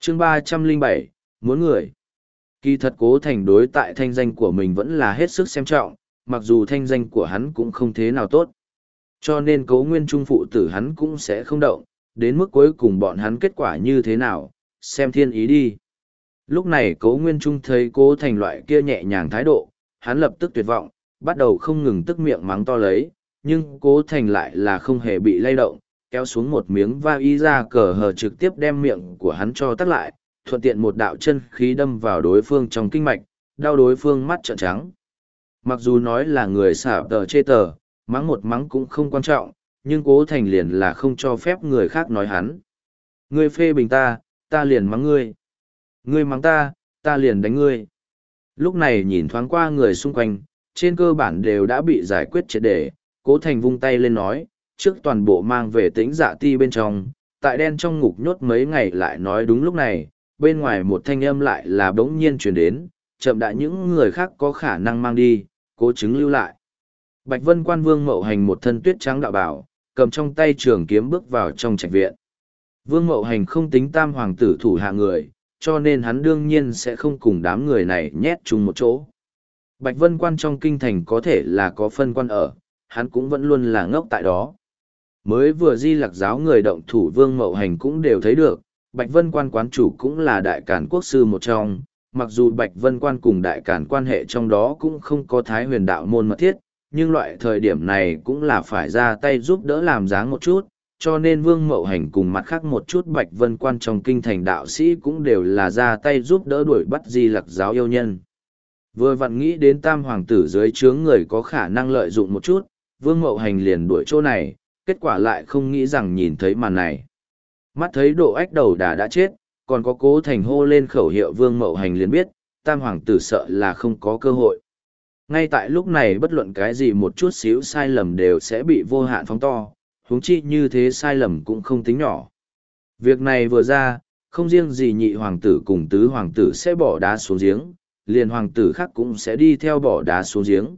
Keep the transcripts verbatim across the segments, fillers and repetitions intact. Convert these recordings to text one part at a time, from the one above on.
chương ba trăm lẻ bảy, muốn người. Kỳ thật Cố Thành đối tại thanh danh của mình vẫn là hết sức xem trọng, mặc dù thanh danh của hắn cũng không thế nào tốt. Cho nên Cố Nguyên Trung phụ tử hắn cũng sẽ không động, đến mức cuối cùng bọn hắn kết quả như thế nào, xem thiên ý đi. Lúc này Cố Nguyên Trung thấy Cố Thành loại kia nhẹ nhàng thái độ, hắn lập tức tuyệt vọng, bắt đầu không ngừng tức miệng mắng to lấy, nhưng Cố Thành lại là không hề bị lay động, kéo xuống một miếng va y ra cờ hờ trực tiếp đem miệng của hắn cho tắt lại, thuận tiện một đạo chân khí đâm vào đối phương trong kinh mạch, đau đối phương mắt trợn trắng. Mặc dù nói là người xả tờ chê tờ, mắng một mắng cũng không quan trọng, nhưng Cố Thành liền là không cho phép người khác nói hắn. Ngươi phê bình ta, ta liền mắng ngươi. Ngươi mắng ta, ta liền đánh ngươi. Lúc này nhìn thoáng qua người xung quanh, trên cơ bản đều đã bị giải quyết triệt để, Cố Thành vung tay lên nói, trước toàn bộ mang về tĩnh dạ ti bên trong, tại đen trong ngục nhốt mấy ngày lại nói đúng lúc này, bên ngoài một thanh âm lại là bỗng nhiên truyền đến, chậm đã những người khác có khả năng mang đi, cố chứng lưu lại. Bạch Vân Quan Vương Mậu Hành một thân tuyết trắng đạo bảo, cầm trong tay trường kiếm bước vào trong trạch viện. Vương Mậu Hành không tính tam hoàng tử thủ hạ người, cho nên hắn đương nhiên sẽ không cùng đám người này nhét chung một chỗ. Bạch Vân Quan trong kinh thành có thể là có phân quan ở, hắn cũng vẫn luôn là ngốc tại đó. Mới vừa Di Lặc giáo người động thủ Vương Mậu Hành cũng đều thấy được, Bạch Vân Quan quán chủ cũng là đại càn quốc sư một trong, mặc dù Bạch Vân Quan cùng đại càn quan hệ trong đó cũng không có thái huyền đạo môn mật thiết, nhưng loại thời điểm này cũng là phải ra tay giúp đỡ làm dáng một chút, cho nên Vương Mậu Hành cùng mặt khác một chút Bạch Vân Quan trong kinh thành đạo sĩ cũng đều là ra tay giúp đỡ đuổi bắt Di Lặc giáo yêu nhân. Vừa vặn nghĩ đến tam hoàng tử dưới trướng người có khả năng lợi dụng một chút, Vương Mậu Hành liền đuổi chỗ này, kết quả lại không nghĩ rằng nhìn thấy màn này. Mắt thấy Độ Ách Đầu Đà đã chết, còn có Cố Thành hô lên khẩu hiệu Vương Mậu Hành liền biết, tam hoàng tử sợ là không có cơ hội. Ngay tại lúc này bất luận cái gì một chút xíu sai lầm đều sẽ bị vô hạn phóng to, huống chi như thế sai lầm cũng không tính nhỏ. Việc này vừa ra, không riêng gì nhị hoàng tử cùng tứ hoàng tử sẽ bỏ đá xuống giếng, liền hoàng tử khác cũng sẽ đi theo bỏ đá xuống giếng.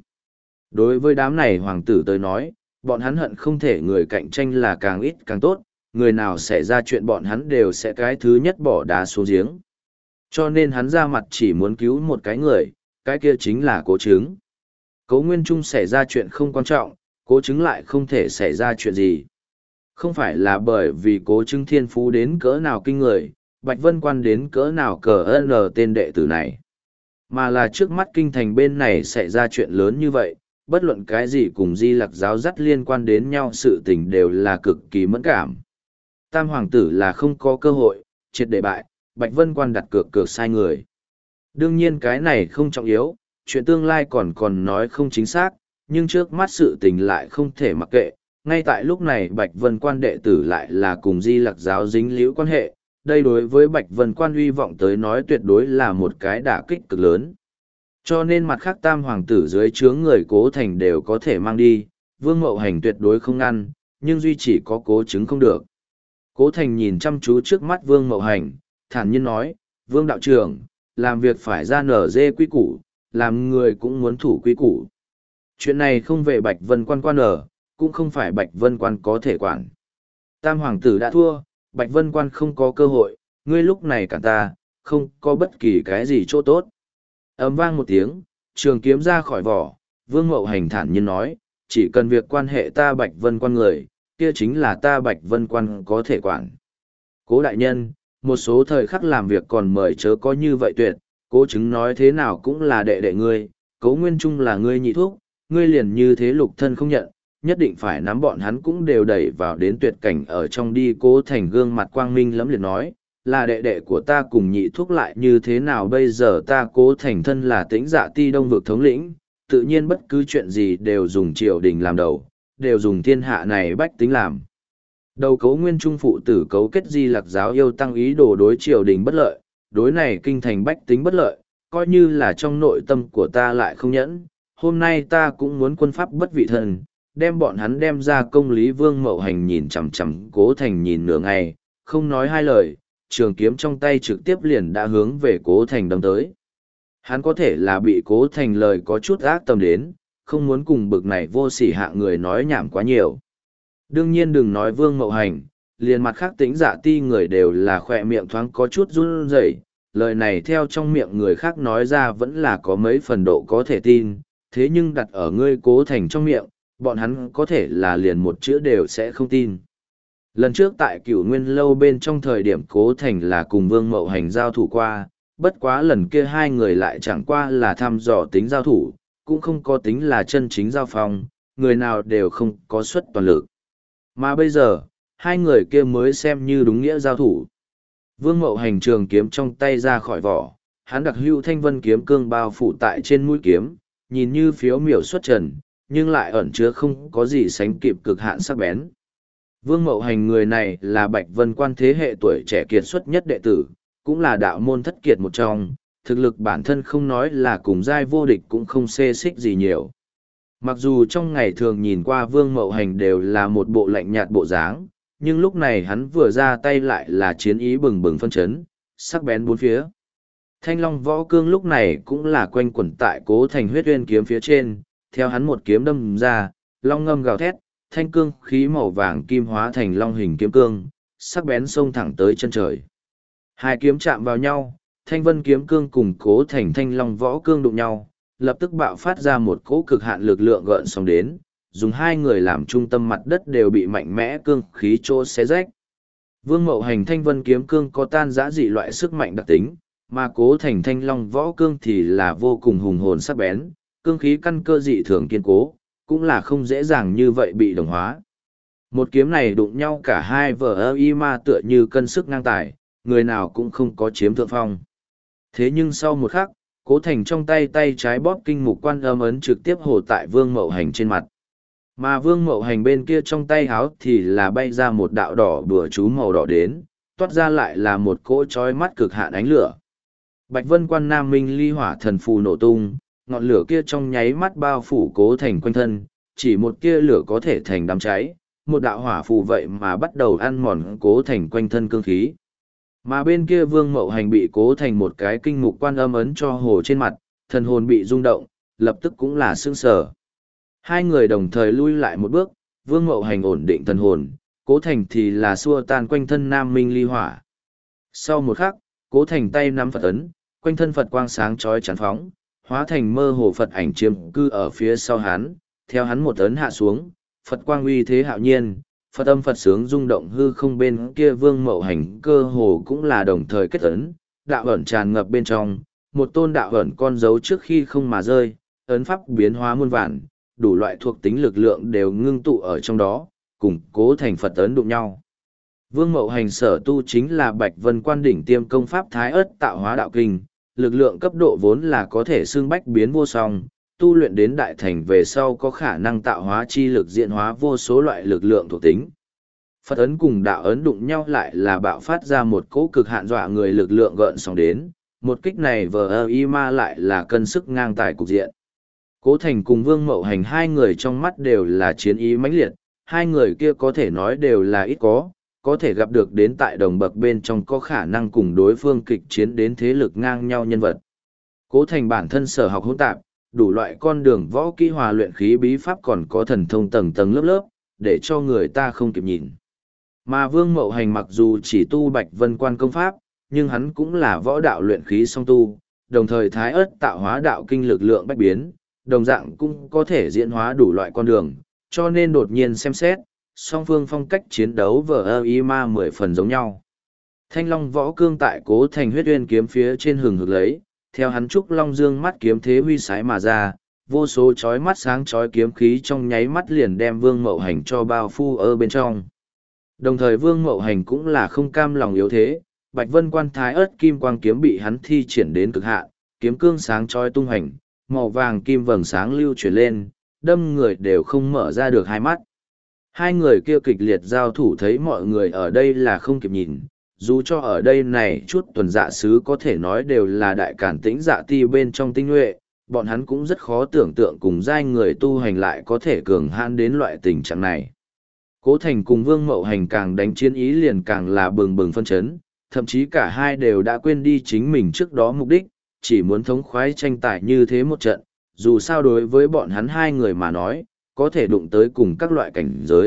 Đối với đám này hoàng tử tới nói, bọn hắn hận không thể người cạnh tranh là càng ít càng tốt, người nào xảy ra chuyện bọn hắn đều sẽ cái thứ nhất bỏ đá xuống giếng. Cho nên hắn ra mặt chỉ muốn cứu một cái người, cái kia chính là Cố Chứng. Cố Nguyên Trung xảy ra chuyện không quan trọng, Cố Chứng lại không thể xảy ra chuyện gì. Không phải là bởi vì Cố Chứng thiên phú đến cỡ nào kinh người, Bạch Vân Quan đến cỡ nào cờ ơn tên đệ tử này, mà là trước mắt kinh thành bên này xảy ra chuyện lớn như vậy, bất luận cái gì cùng Di Lặc giáo dắt liên quan đến nhau sự tình đều là cực kỳ mẫn cảm. Tam hoàng tử là không có cơ hội, triệt để bại, Bạch Vân Quan đặt cược cược sai người. Đương nhiên cái này không trọng yếu, chuyện tương lai còn còn nói không chính xác, nhưng trước mắt sự tình lại không thể mặc kệ. Ngay tại lúc này Bạch Vân Quan đệ tử lại là cùng Di Lặc giáo dính liễu quan hệ, đây đối với Bạch Vân Quan uy vọng tới nói tuyệt đối là một cái đả kích cực lớn. Cho nên mặt khác tam hoàng tử dưới trướng người Cố Thành đều có thể mang đi, Vương Mậu Hành tuyệt đối không ngăn, nhưng duy chỉ có Cố Chứng không được. Cố Thành nhìn chăm chú trước mắt Vương Mậu Hành, thản nhiên nói, Vương đạo trưởng, làm việc phải ra nở dê quy củ, làm người cũng muốn thủ quy củ. Chuyện này không về Bạch Vân Quan quan ở, cũng không phải Bạch Vân Quan có thể quản. Tam hoàng tử đã thua, Bạch Vân Quan không có cơ hội, ngươi lúc này cả ta, không có bất kỳ cái gì chỗ tốt. Ầm vang một tiếng, trường kiếm ra khỏi vỏ, Vương Mậu Hành thản nhiên nói, chỉ cần việc quan hệ ta Bạch Vân Quan người, kia chính là ta Bạch Vân Quan có thể quản. Cố đại nhân, một số thời khắc làm việc còn mời chớ có như vậy tuyệt, Cố Chứng nói thế nào cũng là đệ đệ ngươi, Cố Nguyên Trung là ngươi nhị thuốc, ngươi liền như thế lục thân không nhận, nhất định phải nắm bọn hắn cũng đều đẩy vào đến tuyệt cảnh ở trong đi. Cố Thành gương mặt quang minh lẫm liệt nói, là đệ đệ của ta cùng nhị thuốc lại như thế nào bây giờ ta Cố Thành thân là Tĩnh Dạ Ti Đông vực thống lĩnh, tự nhiên bất cứ chuyện gì đều dùng triều đình làm đầu, đều dùng thiên hạ này bách tính làm. Đầu Cố Nguyên Trung phụ tử cấu kết Di Lặc giáo yêu tăng ý đồ đối triều đình bất lợi, đối này kinh thành bách tính bất lợi, coi như là trong nội tâm của ta lại không nhẫn, hôm nay ta cũng muốn quân pháp bất vị thần, đem bọn hắn đem ra công lý. Vương Mậu Hành nhìn chằm chằm Cố Thành nhìn nửa ngày, không nói hai lời, trường kiếm trong tay trực tiếp liền đã hướng về Cố Thành đâm tới. Hắn có thể là bị Cố Thành lời có chút ác tâm đến, không muốn cùng bực này vô sỉ hạ người nói nhảm quá nhiều. Đương nhiên đừng nói Vương Mậu Hành, liền mặt khác tĩnh dạ ti người đều là khỏe miệng thoáng có chút run rẩy. Lời này theo trong miệng người khác nói ra vẫn là có mấy phần độ có thể tin, thế nhưng đặt ở ngươi Cố Thành trong miệng, bọn hắn có thể là liền một chữ đều sẽ không tin. Lần trước tại Cửu Nguyên Lâu bên trong thời điểm Cố Thành là cùng Vương Mậu Hành giao thủ qua, bất quá lần kia hai người lại chẳng qua là thăm dò tính giao thủ, cũng không có tính là chân chính giao phong, người nào đều không có suất toàn lực. Mà bây giờ, hai người kia mới xem như đúng nghĩa giao thủ. Vương Mậu Hành trường kiếm trong tay ra khỏi vỏ, hắn đặc hữu thanh vân kiếm cương bao phủ tại trên mũi kiếm, nhìn như phiếu miểu xuất trần, nhưng lại ẩn chứa không có gì sánh kịp cực hạn sắc bén. Vương Mậu Hành người này là Bạch Vân Quan thế hệ tuổi trẻ kiệt xuất nhất đệ tử, cũng là đạo môn thất kiệt một trong, thực lực bản thân không nói là cùng giai vô địch cũng không xê xích gì nhiều. Mặc dù trong ngày thường nhìn qua Vương Mậu Hành đều là một bộ lạnh nhạt bộ dáng, nhưng lúc này hắn vừa ra tay lại là chiến ý bừng bừng phân chấn, sắc bén bốn phía. Thanh Long Võ Cương lúc này cũng là quanh quẩn tại Cố Thành huyết uyên kiếm phía trên, theo hắn một kiếm đâm ra, long ngâm gào thét, thanh cương khí màu vàng kim hóa thành long hình kiếm cương, sắc bén xông thẳng tới chân trời. Hai kiếm chạm vào nhau, thanh vân kiếm cương cùng Cố Thành Thanh Long Võ Cương đụng nhau, lập tức bạo phát ra một cỗ cực hạn lực lượng gợn sóng đến, dùng hai người làm trung tâm mặt đất đều bị mạnh mẽ cương khí chỗ xé rách. Vương Mậu Hành Thanh Vân kiếm cương có tan dã dị loại sức mạnh đặc tính, mà Cố Thành Thanh Long Võ Cương thì là vô cùng hùng hồn sắc bén, cương khí căn cơ dị thường kiên cố, cũng là không dễ dàng như vậy bị đồng hóa. Một kiếm này đụng nhau cả hai vở ơ y ma tựa như cân sức ngang tài, người nào cũng không có chiếm thượng phong. Thế nhưng sau một khắc, Cố Thành trong tay tay trái bóp kinh mục quan âm ấn trực tiếp hồ tại Vương Mậu Hành trên mặt. Mà Vương Mậu Hành bên kia trong tay háo thì là bay ra một đạo đỏ bùa chú màu đỏ đến, toát ra lại là một cỗ chói mắt cực hạn ánh lửa. Bạch Vân Quan Nam Minh ly hỏa thần phù nổ tung, ngọn lửa kia trong nháy mắt bao phủ Cố Thành quanh thân, chỉ một tia lửa có thể thành đám cháy, một đạo hỏa phù vậy mà bắt đầu ăn mòn Cố Thành quanh thân cương khí. Mà bên kia Vương Mậu Hành bị Cố Thành một cái kinh mục quan âm ấn cho hồ trên mặt, thần hồn bị rung động, lập tức cũng là sững sờ. Hai người đồng thời lui lại một bước, Vương Mậu Hành ổn định thần hồn, Cố Thành thì là xua tan quanh thân Nam Minh ly hỏa. Sau một khắc, Cố Thành tay nắm Phật ấn, quanh thân Phật quang sáng chói chắn phóng, hóa thành mơ hồ Phật ảnh chiếm cư ở phía sau hắn, theo hắn một ấn hạ xuống, Phật quang uy thế hạo nhiên, Phật âm Phật sướng rung động hư không bên kia Vương Mậu Hành cơ hồ cũng là đồng thời kết ấn, đạo ẩn tràn ngập bên trong, một tôn đạo ẩn con dấu trước khi không mà rơi, ấn pháp biến hóa muôn vàn, đủ loại thuộc tính lực lượng đều ngưng tụ ở trong đó, cùng Cố Thành Phật ấn đụng nhau. Vương Mậu Hành sở tu chính là Bạch Vân Quan đỉnh tiêm công pháp Thái Ất Tạo Hóa Đạo Kinh, lực lượng cấp độ vốn là có thể xương bách biến vô song, tu luyện đến đại thành về sau có khả năng tạo hóa chi lực diễn hóa vô số loại lực lượng thuộc tính. Phật ấn cùng đạo ấn đụng nhau lại là bạo phát ra một cỗ cực hạn dọa người lực lượng gợn sóng đến, một kích này vờ ơ y ma lại là cân sức ngang tài cục diện. Cố Thành cùng Vương Mậu Hành hai người trong mắt đều là chiến ý mãnh liệt, hai người kia có thể nói đều là ít có, có thể gặp được đến tại đồng bậc bên trong có khả năng cùng đối phương kịch chiến đến thế lực ngang nhau nhân vật. Cố Thành bản thân sở học hỗn tạp, đủ loại con đường võ kỹ hòa luyện khí bí pháp còn có thần thông tầng tầng lớp lớp, để cho người ta không kịp nhìn. Mà Vương Mậu Hành mặc dù chỉ tu Bạch Vân Quan công pháp, nhưng hắn cũng là võ đạo luyện khí song tu, đồng thời Thái Ất Tạo Hóa Đạo Kinh lực lượng bách biến, đồng dạng cũng có thể diễn hóa đủ loại con đường, cho nên đột nhiên xem xét, song phương phong cách chiến đấu vờ ơ y ma mười phần giống nhau. Thanh Long Võ Cương tại Cố Thành huyết uyên kiếm phía trên hừng hực lấy, theo hắn trúc long dương mắt kiếm thế huy sái mà ra, vô số chói mắt sáng chói kiếm khí trong nháy mắt liền đem Vương Mậu Hành cho bao phu ở bên trong. Đồng thời Vương Mậu Hành cũng là không cam lòng yếu thế, Bạch Vân Quan Thái Ất Kim Quang kiếm bị hắn thi triển đến cực hạn, kiếm cương sáng chói tung hành, màu vàng kim vầng sáng lưu chuyển lên, đâm người đều không mở ra được hai mắt. Hai người kia kịch liệt giao thủ thấy mọi người ở đây là không kịp nhìn, dù cho ở đây này chút tuần dạ sứ có thể nói đều là đại cản tĩnh dạ ti bên trong tinh nhuệ, bọn hắn cũng rất khó tưởng tượng cùng giai người tu hành lại có thể cường hãn đến loại tình trạng này. Cố Thành cùng Vương Mậu Hành càng đánh chiến ý liền càng là bừng bừng phân chấn, thậm chí cả hai đều đã quên đi chính mình trước đó mục đích, chỉ muốn thống khoái tranh tài như thế một trận, dù sao đối với bọn hắn hai người mà nói, có thể đụng tới cùng các loại cảnh giới,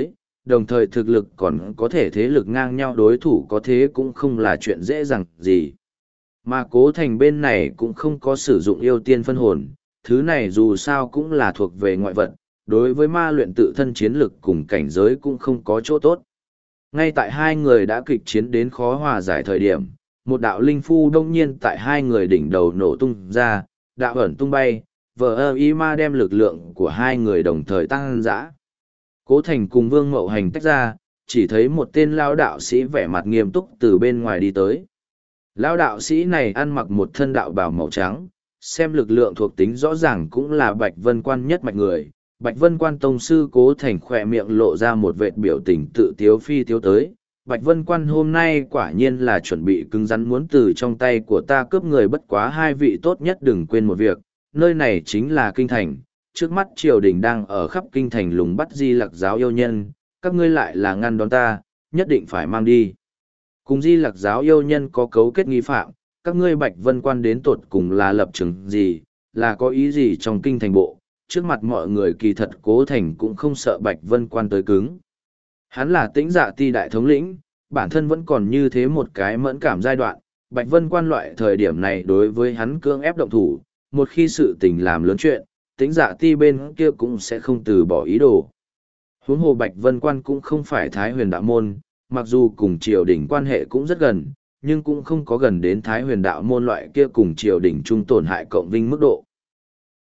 đồng thời thực lực còn có thể thế lực ngang nhau đối thủ có thế cũng không là chuyện dễ dàng gì. Mà cố thành bên này cũng không có sử dụng yêu tiên phân hồn, thứ này dù sao cũng là thuộc về ngoại vật, đối với ma luyện tự thân chiến lực cùng cảnh giới cũng không có chỗ tốt. Ngay tại hai người đã kịch chiến đến khó hòa giải thời điểm, một đạo linh phu đông nhiên tại hai người đỉnh đầu nổ tung ra, đạo ẩn tung bay, vờ ơ y ma đem lực lượng của hai người đồng thời tăng dã. Cố Thành cùng Vương Mậu Hành tách ra, chỉ thấy một tên lao đạo sĩ vẻ mặt nghiêm túc từ bên ngoài đi tới. Lao đạo sĩ này ăn mặc một thân đạo bào màu trắng, xem lực lượng thuộc tính rõ ràng cũng là Bạch Vân Quan nhất mạch người. Bạch Vân Quan tông sư Cố Thành khỏe miệng lộ ra một vệt biểu tình tự tiếu phi tiếu tới. Bạch Vân Quan hôm nay quả nhiên là chuẩn bị cứng rắn muốn từ trong tay của ta cướp người, bất quá hai vị tốt nhất đừng quên một việc, nơi này chính là kinh thành, trước mắt triều đình đang ở khắp kinh thành lùng bắt Di Lặc giáo yêu nhân, các ngươi lại là ngăn đón ta, nhất định phải mang đi. Cùng Di Lặc giáo yêu nhân có cấu kết nghi phạm, các ngươi Bạch Vân Quan đến tột cùng là lập trường gì, là có ý gì trong kinh thành bộ, trước mặt mọi người kỳ thật Cố Thành cũng không sợ Bạch Vân Quan tới cứng. Hắn là Tĩnh Dạ Ti đại thống lĩnh, bản thân vẫn còn như thế một cái mẫn cảm giai đoạn, Bạch Vân Quan loại thời điểm này đối với hắn cưỡng ép động thủ, một khi sự tình làm lớn chuyện, Tĩnh Dạ Ti bên kia cũng sẽ không từ bỏ ý đồ. Huống hồ Bạch Vân Quan cũng không phải Thái Huyền đạo môn, mặc dù cùng triều đình quan hệ cũng rất gần, nhưng cũng không có gần đến Thái Huyền đạo môn loại kia cùng triều đình chung tổn hại cộng vinh mức độ.